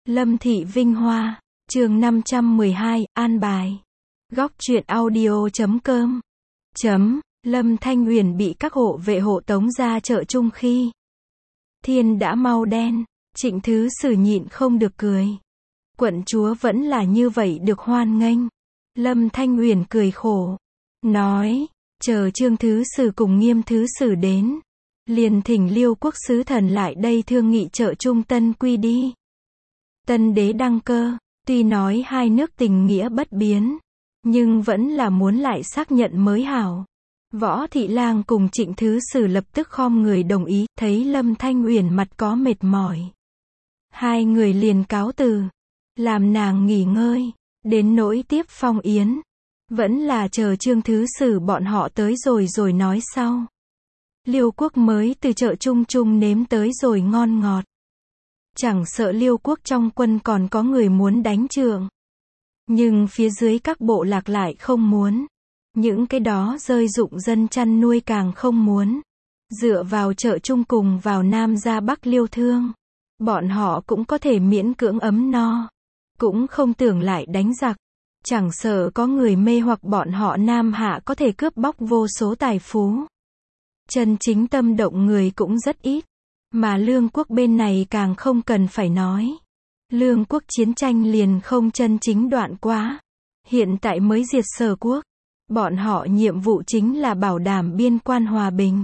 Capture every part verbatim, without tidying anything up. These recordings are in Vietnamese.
Lâm Thị Vinh Hoa, chương năm trăm mười hai, an bài. Góc truyện audio chấm com. Chấm, Lâm Thanh Uyển bị các hộ vệ hộ tống ra chợ chung khi thiên đã mau đen, Trịnh Thứ Sử nhịn không được cười. Quận chúa vẫn là như vậy được hoan nghênh. Lâm Thanh Uyển cười khổ, nói, chờ Trương Thứ Sử cùng Nghiêm Thứ Sử đến, liền thỉnh Liêu quốc sứ thần lại đây thương nghị chợ chung tân quy đi. Tân đế đăng cơ, tuy nói hai nước tình nghĩa bất biến, nhưng vẫn là muốn lại xác nhận mới hảo. Võ Thị Lang cùng Trịnh Thứ Sử lập tức khom người đồng ý, thấy Lâm Thanh Uyển mặt có mệt mỏi. Hai người liền cáo từ, làm nàng nghỉ ngơi, đến nỗi tiếp phong yến. Vẫn là chờ Trương Thứ Sử bọn họ tới rồi rồi nói sau. Liêu quốc mới từ chợ chung chung nếm tới rồi ngon ngọt. Chẳng sợ Liêu quốc trong quân còn có người muốn đánh trượng. Nhưng phía dưới các bộ lạc lại không muốn. Những cái đó rơi dụng dân chăn nuôi càng không muốn. Dựa vào chợ chung cùng vào Nam ra Bắc Liêu thương. Bọn họ cũng có thể miễn cưỡng ấm no. Cũng không tưởng lại đánh giặc. Chẳng sợ có người mê hoặc bọn họ Nam Hạ có thể cướp bóc vô số tài phú. Chân chính tâm động người cũng rất ít. Mà Lương quốc bên này càng không cần phải nói. Lương quốc chiến tranh liền không chân chính đoạn quá. Hiện tại mới diệt Sở quốc. Bọn họ nhiệm vụ chính là bảo đảm biên quan hòa bình.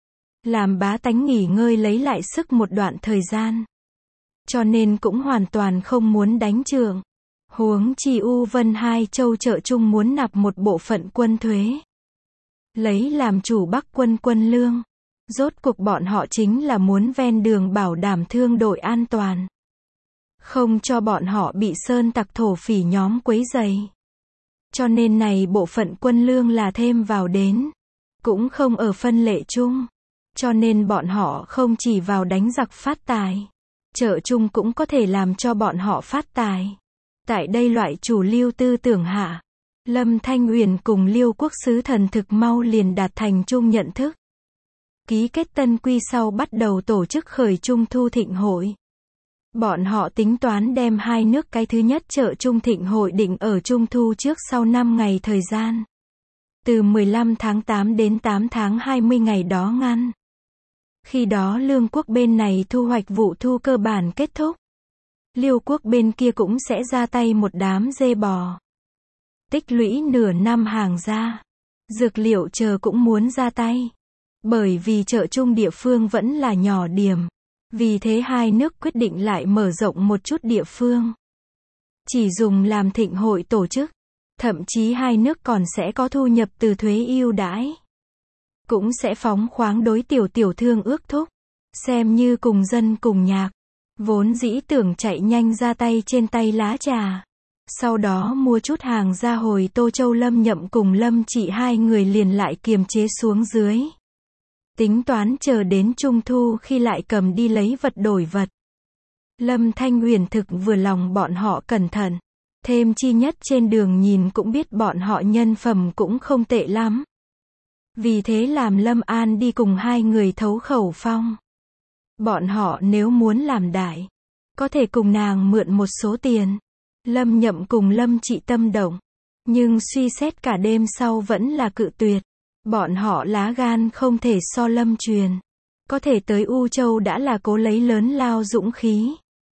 Làm bá tánh nghỉ ngơi lấy lại sức một đoạn thời gian. Cho nên cũng hoàn toàn không muốn đánh trượng. Huống chi U Vân hai châu chợ chung muốn nạp một bộ phận quân thuế. Lấy làm chủ Bắc quân quân lương. Rốt cuộc bọn họ chính là muốn ven đường bảo đảm thương đội an toàn. Không cho bọn họ bị sơn tặc thổ phỉ nhóm quấy rầy. Cho nên này bộ phận quân lương là thêm vào đến. Cũng không ở phân lệ chung. Cho nên bọn họ không chỉ vào đánh giặc phát tài. Chợ chung cũng có thể làm cho bọn họ phát tài. Tại đây loại chủ lưu tư tưởng hạ. Lâm Thanh Uyển cùng Liêu quốc sứ thần thực mau liền đạt thành chung nhận thức. Ký kết tân quy sau bắt đầu tổ chức khởi Trung Thu Thịnh hội. Bọn họ tính toán đem hai nước cái thứ nhất chợ Trung Thịnh hội định ở Trung Thu trước sau năm ngày thời gian. Từ mười lăm tháng tám đến tám tháng hai mươi ngày đó ngăn. Khi đó Lương quốc bên này thu hoạch vụ thu cơ bản kết thúc. Liêu quốc bên kia cũng sẽ ra tay một đám dê bò. Tích lũy nửa năm hàng ra. Dược liệu chờ cũng muốn ra tay. Bởi vì chợ chung địa phương vẫn là nhỏ điểm. Vì thế hai nước quyết định lại mở rộng một chút địa phương. Chỉ dùng làm thịnh hội tổ chức. Thậm chí hai nước còn sẽ có thu nhập từ thuế ưu đãi. Cũng sẽ phóng khoáng đối tiểu tiểu thương ước thúc. Xem như cùng dân cùng nhạc. Vốn dĩ tưởng chạy nhanh ra tay trên tay lá trà. Sau đó mua chút hàng ra hồi Tô Châu Lâm Nhậm cùng Lâm Trị hai người liền lại kiềm chế xuống dưới. Tính toán chờ đến Trung Thu khi lại cầm đi lấy vật đổi vật. Lâm Thanh Uyển thực vừa lòng bọn họ cẩn thận. Thêm chi nhất trên đường nhìn cũng biết bọn họ nhân phẩm cũng không tệ lắm. Vì thế làm Lâm An đi cùng hai người thấu khẩu phong. Bọn họ nếu muốn làm đại, có thể cùng nàng mượn một số tiền. Lâm Nhậm cùng Lâm Trị tâm động. Nhưng suy xét cả đêm sau vẫn là cự tuyệt. Bọn họ lá gan không thể so Lâm Truyền. Có thể tới U Châu đã là cố lấy lớn lao dũng khí.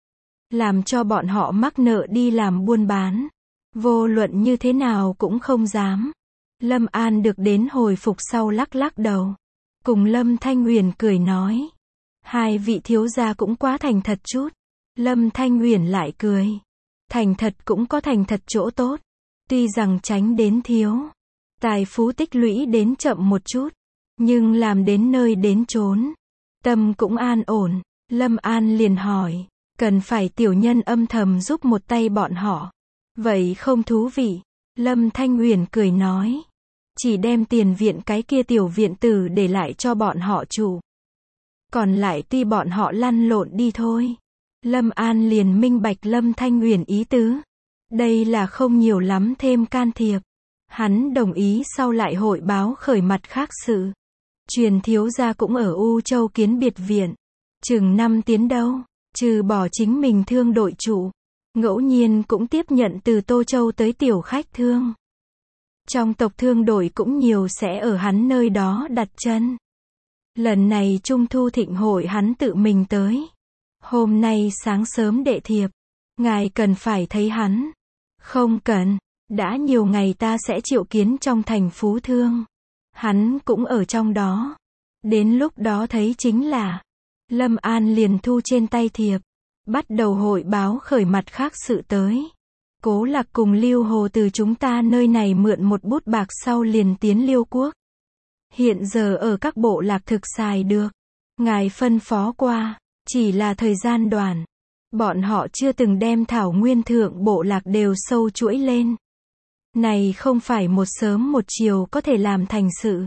Làm cho bọn họ mắc nợ đi làm buôn bán. Vô luận như thế nào cũng không dám. Lâm An được đến hồi phục sau lắc lắc đầu. Cùng Lâm Thanh Uyển cười nói. Hai vị thiếu gia cũng quá thành thật chút. Lâm Thanh Uyển lại cười. Thành thật cũng có thành thật chỗ tốt. Tuy rằng tránh đến thiếu. Tài phú tích lũy đến chậm một chút. Nhưng làm đến nơi đến chốn. Tâm cũng an ổn. Lâm An liền hỏi. Cần phải tiểu nhân âm thầm giúp một tay bọn họ. Vậy không thú vị. Lâm Thanh Uyển cười nói. Chỉ đem tiền viện cái kia tiểu viện tử để lại cho bọn họ chủ. Còn lại tuy bọn họ lăn lộn đi thôi. Lâm An liền minh bạch Lâm Thanh Uyển ý tứ. Đây là không nhiều lắm thêm can thiệp. Hắn đồng ý sau lại hội báo khởi mặt khác sự. Truyền thiếu gia cũng ở U Châu kiến biệt viện. Chừng năm tiến đâu. Trừ bỏ chính mình thương đội chủ, ngẫu nhiên cũng tiếp nhận từ Tô Châu tới tiểu khách thương. Trong tộc thương đội cũng nhiều sẽ ở hắn nơi đó đặt chân. Lần này Trung thu thịnh hội hắn tự mình tới. Hôm nay sáng sớm đệ thiệp. Ngài cần phải thấy hắn. Không cần, đã nhiều ngày ta sẽ triệu kiến trong thành Phú Thương. Hắn cũng ở trong đó. Đến lúc đó thấy chính là. Lâm An liền thu trên tay thiệp. Bắt đầu hội báo khởi mặt khác sự tới. Cố Lạc cùng Lưu Hồ từ chúng ta nơi này mượn một bút bạc sau liền tiến Liêu quốc. Hiện giờ ở các bộ lạc thực xài được. Ngài phân phó qua, chỉ là thời gian đoạn. Bọn họ chưa từng đem thảo nguyên thượng bộ lạc đều sâu chuỗi lên. Này không phải một sớm một chiều có thể làm thành sự.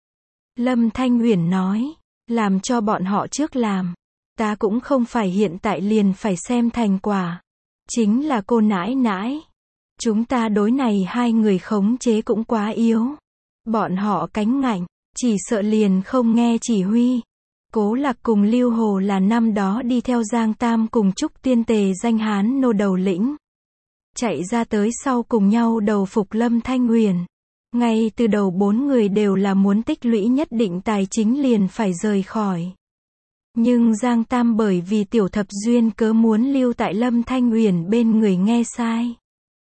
Lâm Thanh Uyển nói, làm cho bọn họ trước làm. Ta cũng không phải hiện tại liền phải xem thành quả. Chính là cô nãi nãi. Chúng ta đối này hai người khống chế cũng quá yếu. Bọn họ cánh ngạnh, chỉ sợ liền không nghe chỉ huy. Cố Lạc cùng Lưu Hồ là năm đó đi theo Giang Tam cùng Trúc Tiên Tề danh hán nô đầu lĩnh. Chạy ra tới sau cùng nhau đầu phục Lâm Thanh Uyển. Ngay từ đầu bốn người đều là muốn tích lũy nhất định tài chính liền phải rời khỏi. Nhưng Giang Tam bởi vì tiểu thập duyên cớ muốn lưu tại Lâm Thanh Uyển bên người nghe sai.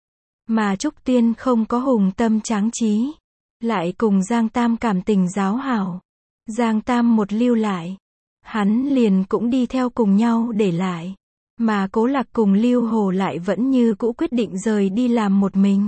Mà Trúc Tiên không có hùng tâm tráng trí. Lại cùng Giang Tam cảm tình giáo hảo. Giang Tam một lưu lại. Hắn liền cũng đi theo cùng nhau để lại. Mà Cố Lạc cùng Lưu Hồ lại vẫn như cũ quyết định rời đi làm một mình.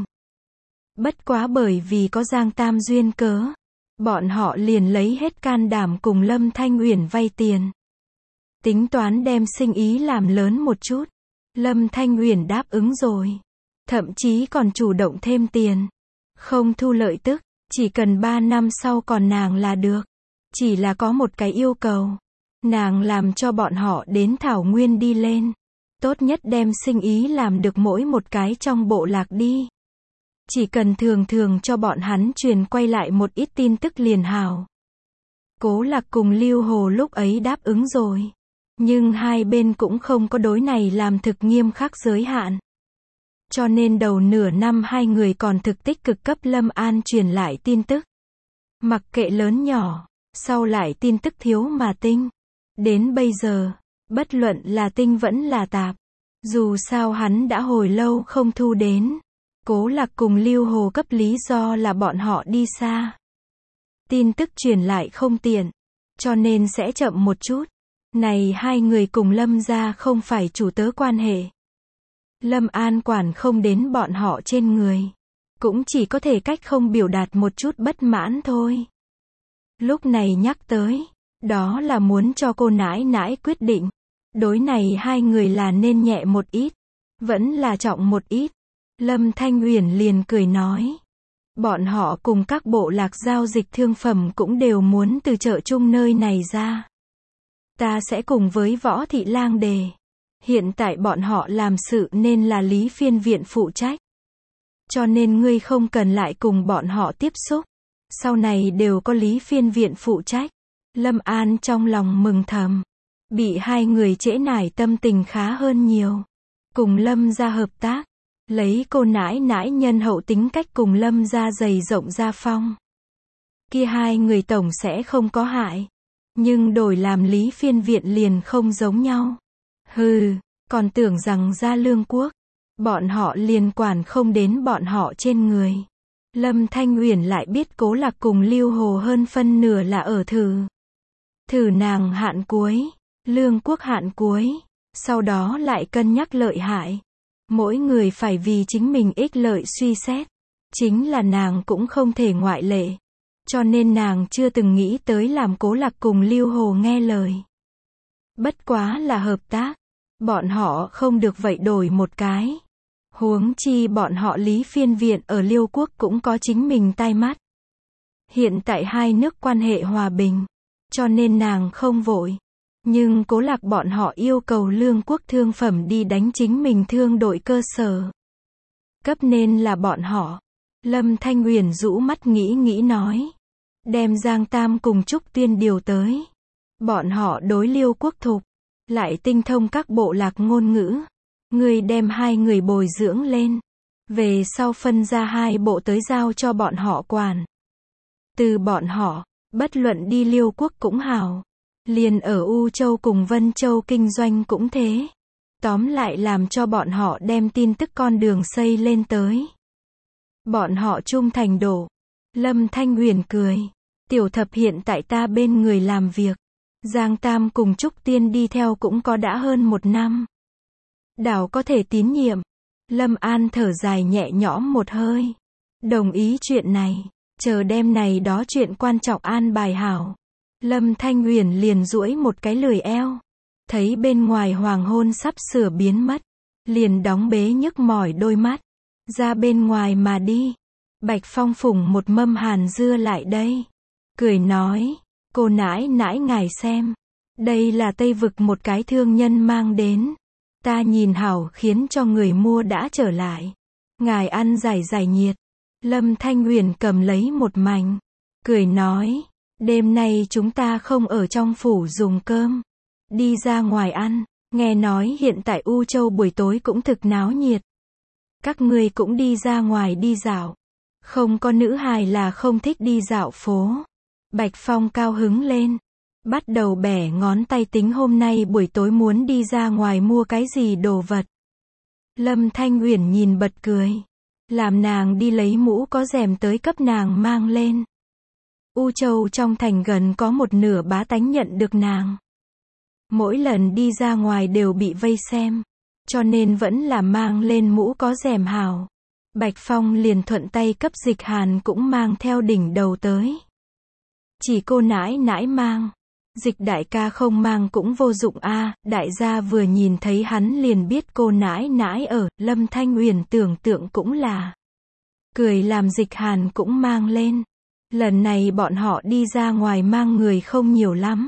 Bất quá bởi vì có Giang Tam duyên cớ. Bọn họ liền lấy hết can đảm cùng Lâm Thanh Uyển vay tiền. Tính toán đem sinh ý làm lớn một chút. Lâm Thanh Uyển đáp ứng rồi. Thậm chí còn chủ động thêm tiền. Không thu lợi tức, chỉ cần ba năm sau còn nàng là được. Chỉ là có một cái yêu cầu. Nàng làm cho bọn họ đến Thảo Nguyên đi lên. Tốt nhất đem sinh ý làm được mỗi một cái trong bộ lạc đi. Chỉ cần thường thường cho bọn hắn truyền quay lại một ít tin tức liền hảo. Cố Lạc cùng Lưu Hồ lúc ấy đáp ứng rồi. Nhưng hai bên cũng không có đối này làm thực nghiêm khắc giới hạn. Cho nên đầu nửa năm hai người còn thực tích cực cấp Lâm An truyền lại tin tức. Mặc kệ lớn nhỏ, sau lại tin tức thiếu mà tinh. Đến bây giờ, bất luận là tinh vẫn là tạp. Dù sao hắn đã hồi lâu không thu đến. Cố Lạc cùng Lưu Hồ cấp lý do là bọn họ đi xa. Tin tức truyền lại không tiện. Cho nên sẽ chậm một chút. Này hai người cùng Lâm gia không phải chủ tớ quan hệ. Lâm An quản không đến bọn họ trên người. Cũng chỉ có thể cách không biểu đạt một chút bất mãn thôi. Lúc này nhắc tới. Đó là muốn cho cô nãi nãi quyết định. Đối này hai người là nên nhẹ một ít. Vẫn là trọng một ít. Lâm Thanh Uyển liền cười nói. Bọn họ cùng các bộ lạc giao dịch thương phẩm cũng đều muốn từ chợ chung nơi này ra. Ta sẽ cùng với Võ Thị Lang đề. Hiện tại bọn họ làm sự nên là Lý Phiên Viện phụ trách. Cho nên ngươi không cần lại cùng bọn họ tiếp xúc. Sau này đều có Lý Phiên Viện phụ trách. Lâm An trong lòng mừng thầm. Bị hai người trễ nải tâm tình khá hơn nhiều. Cùng Lâm gia hợp tác. Lấy cô nãi nãi nhân hậu tính cách cùng Lâm gia dày rộng gia phong. Kia hai người tổng sẽ không có hại. Nhưng đổi làm Lý Phiên Viện liền không giống nhau. Hừ, còn tưởng rằng ra Lương Quốc. Bọn họ liền quản không đến bọn họ trên người. Lâm Thanh Uyển lại biết Cố Lạc cùng Lưu Hồ hơn phân nửa là ở thử. Thử nàng hạn cuối. Lương Quốc hạn cuối. Sau đó lại cân nhắc lợi hại. Mỗi người phải vì chính mình ích lợi suy xét. Chính là nàng cũng không thể ngoại lệ. Cho nên nàng chưa từng nghĩ tới làm Cố Lạc cùng Lưu Hồ nghe lời. Bất quá là hợp tác. Bọn họ không được vậy đổi một cái. Huống chi bọn họ Lý Phiên Viện ở Liêu Quốc cũng có chính mình tai mắt. Hiện tại hai nước quan hệ hòa bình. Cho nên nàng không vội. Nhưng Cố Lạc bọn họ yêu cầu Lương Quốc thương phẩm đi đánh chính mình thương đội cơ sở. Cấp nên là bọn họ. Lâm Thanh Uyển rũ mắt nghĩ nghĩ nói. Đem Giang Tam cùng Trúc Tiên điều tới. Bọn họ đối Liêu Quốc thục. lại tinh thông các bộ lạc ngôn ngữ. Ngươi đem hai người bồi dưỡng lên. Về sau phân ra hai bộ tới giao cho bọn họ quản. Từ bọn họ, bất luận đi Liêu quốc cũng hảo. Liền ở U Châu cùng Vân Châu kinh doanh cũng thế. Tóm lại làm cho bọn họ đem tin tức con đường xây lên tới. Bọn họ trung thành độ. Lâm Thanh Huyền cười. Tiểu thập hiện tại ta bên người làm việc. Giang Tam cùng Trúc Tiên đi theo cũng có đã hơn một năm. Đảo có thể tín nhiệm. Lâm An thở dài nhẹ nhõm một hơi. Đồng ý chuyện này. Chờ đêm này đó chuyện quan trọng an bài hảo. Lâm Thanh Huyền liền duỗi một cái lười eo. Thấy bên ngoài hoàng hôn sắp sửa biến mất. Liền đóng bế nhức mỏi đôi mắt. Ra bên ngoài mà đi. Bạch Phong phủng một mâm hàn dưa lại đây. Cười nói. Cô nãi nãi ngài xem. Đây là Tây Vực một cái thương nhân mang đến. Ta nhìn hảo khiến cho người mua đã trở lại. Ngài ăn giải giải nhiệt. Lâm Thanh Huyền cầm lấy một mảnh. Cười nói. Đêm nay chúng ta không ở trong phủ dùng cơm. Đi ra ngoài ăn. Nghe nói hiện tại U Châu buổi tối cũng thực náo nhiệt. Các ngươi cũng đi ra ngoài đi dạo. Không có nữ hài là không thích đi dạo phố. Bạch Phong cao hứng lên. Bắt đầu bẻ ngón tay tính hôm nay buổi tối muốn đi ra ngoài mua cái gì đồ vật. Lâm Thanh Huyền nhìn bật cười. Làm nàng đi lấy mũ có rèm tới cấp nàng mang lên. U Châu trong thành gần có một nửa bá tánh nhận được nàng. Mỗi lần đi ra ngoài đều bị vây xem. Cho nên vẫn là mang lên mũ có rèm hào. Bạch Phong liền thuận tay cấp Dịch Hàn cũng mang theo đỉnh đầu tới. Chỉ cô nãi nãi mang. Dịch đại ca không mang cũng vô dụng a. À, đại gia vừa nhìn thấy hắn liền biết cô nãi nãi ở. Lâm Thanh Huyền tưởng tượng cũng là. Cười làm Dịch Hàn cũng mang lên. Lần này bọn họ đi ra ngoài mang người không nhiều lắm.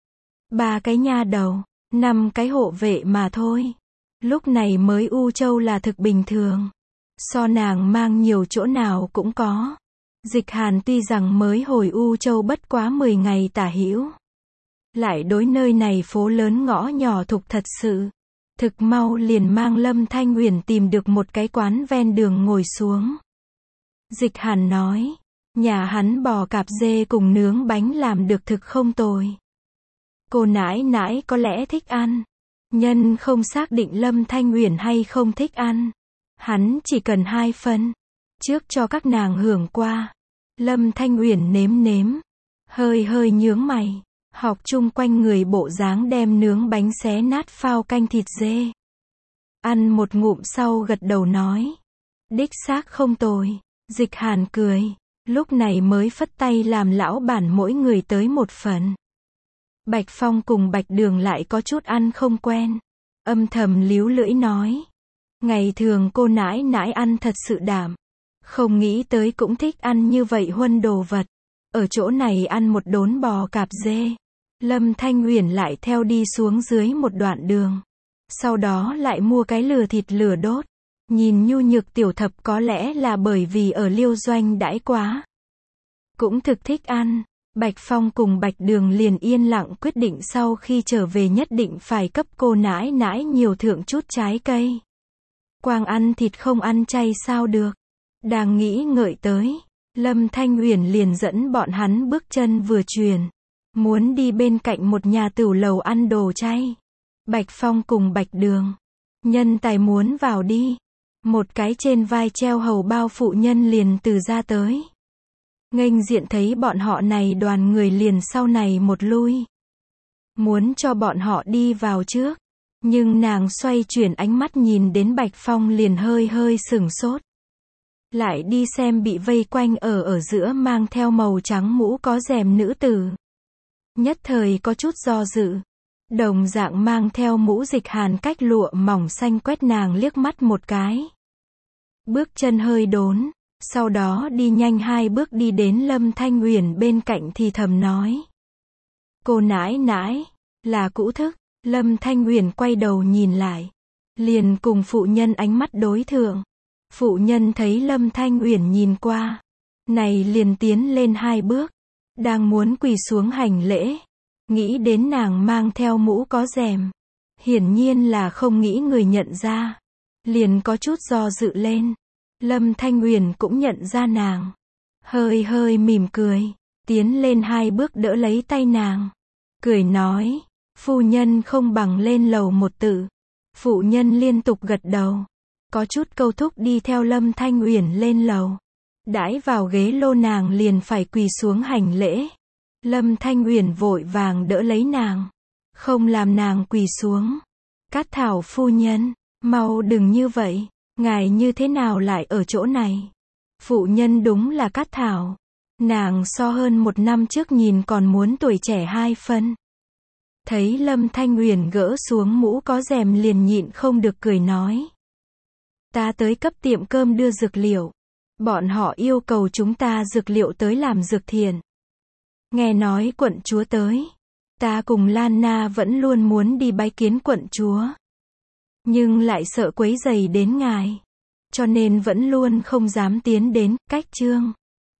Ba cái nha đầu, năm cái hộ vệ mà thôi. Lúc này mới U Châu là thực bình thường. So nàng mang nhiều chỗ nào cũng có. Dịch Hàn tuy rằng mới hồi U Châu bất quá mười ngày tả hữu. Lại đối nơi này phố lớn ngõ nhỏ thục thật sự. Thực mau liền mang Lâm Thanh Huyền tìm được một cái quán ven đường ngồi xuống. Dịch Hàn nói. Nhà hắn bò cạp dê cùng nướng bánh làm được thực không tồi. Cô nãi nãi có lẽ thích ăn. Nhân không xác định Lâm Thanh Huyền hay không thích ăn. Hắn chỉ cần hai phân. Trước cho các nàng hưởng qua. Lâm Thanh Huyền nếm nếm. Hơi hơi nhướng mày. Học chung quanh người bộ dáng đem nướng bánh xé nát phao canh thịt dê. Ăn một ngụm sau gật đầu nói. Đích xác không tồi. Dịch Hàn cười. Lúc này mới phất tay làm lão bản mỗi người tới một phần. Bạch Phong cùng Bạch Đường lại có chút ăn không quen. Âm thầm líu lưỡi nói. Ngày thường cô nãi nãi ăn thật sự đảm. Không nghĩ tới cũng thích ăn như vậy huân đồ vật. Ở chỗ này ăn một đốn bò cạp dê. Lâm Thanh Huyền lại theo đi xuống dưới một đoạn đường. Sau đó lại mua cái lừa thịt lửa đốt. Nhìn nhu nhược tiểu thập có lẽ là bởi vì ở Liêu Doanh đãi quá. Cũng thực thích ăn. Bạch Phong cùng Bạch Đường liền yên lặng quyết định sau khi trở về nhất định phải cấp cô nãi nãi nhiều thượng chút trái cây. Quang ăn thịt không ăn chay sao được. Đang nghĩ ngợi tới. Lâm Thanh Huyền liền dẫn bọn hắn bước chân vừa truyền. Muốn đi bên cạnh một nhà tửu lầu ăn đồ chay. Bạch Phong cùng Bạch Đường. Nhân tài muốn vào đi. Một cái trên vai treo hầu bao phụ nhân liền từ ra tới. Nghênh diện thấy bọn họ này đoàn người liền sau này một lui. Muốn cho bọn họ đi vào trước. Nhưng nàng xoay chuyển ánh mắt nhìn đến Bạch Phong liền hơi hơi sửng sốt. Lại đi xem bị vây quanh ở ở giữa mang theo màu trắng mũ có rèm nữ tử. Nhất thời có chút do dự. Đồng dạng mang theo mũ Dịch Hàn cách lụa mỏng xanh quét nàng liếc mắt một cái. Bước chân hơi đốn. Sau đó đi nhanh hai bước đi đến Lâm Thanh Huyền bên cạnh thì thầm nói. Cô nãi nãi, là cũ thức. Lâm Thanh Huyền quay đầu nhìn lại. Liền cùng phụ nhân ánh mắt đối thượng. Phụ nhân thấy Lâm Thanh Huyền nhìn qua. Này liền tiến lên hai bước. Đang muốn quỳ xuống hành lễ. Nghĩ đến nàng mang theo mũ có rèm. Hiển nhiên là không nghĩ người nhận ra. Liền có chút do dự lên. Lâm Thanh Uyển cũng nhận ra nàng. Hơi hơi mỉm cười. Tiến lên hai bước đỡ lấy tay nàng. Cười nói. Phu nhân không bằng lên lầu một tự. Phụ nhân liên tục gật đầu. Có chút câu thúc đi theo Lâm Thanh Uyển lên lầu. Đãi vào ghế lô nàng liền phải quỳ xuống hành lễ. Lâm Thanh Uyển vội vàng đỡ lấy nàng. Không làm nàng quỳ xuống. Cát Thảo phu nhân, mau đừng như vậy. Ngài như thế nào lại ở chỗ này? Phụ nhân đúng là Cát Thảo. Nàng so hơn một năm trước nhìn còn muốn tuổi trẻ hai phân. Thấy Lâm Thanh Uyển gỡ xuống mũ có rèm liền nhịn không được cười nói. Ta tới cấp tiệm cơm đưa dược liệu. Bọn họ yêu cầu chúng ta dược liệu tới làm dược thiện. Nghe nói quận chúa tới. Ta cùng Lan Na vẫn luôn muốn đi bái kiến quận chúa. Nhưng lại sợ quấy rầy đến ngài. Cho nên vẫn luôn không dám tiến đến, cách trương.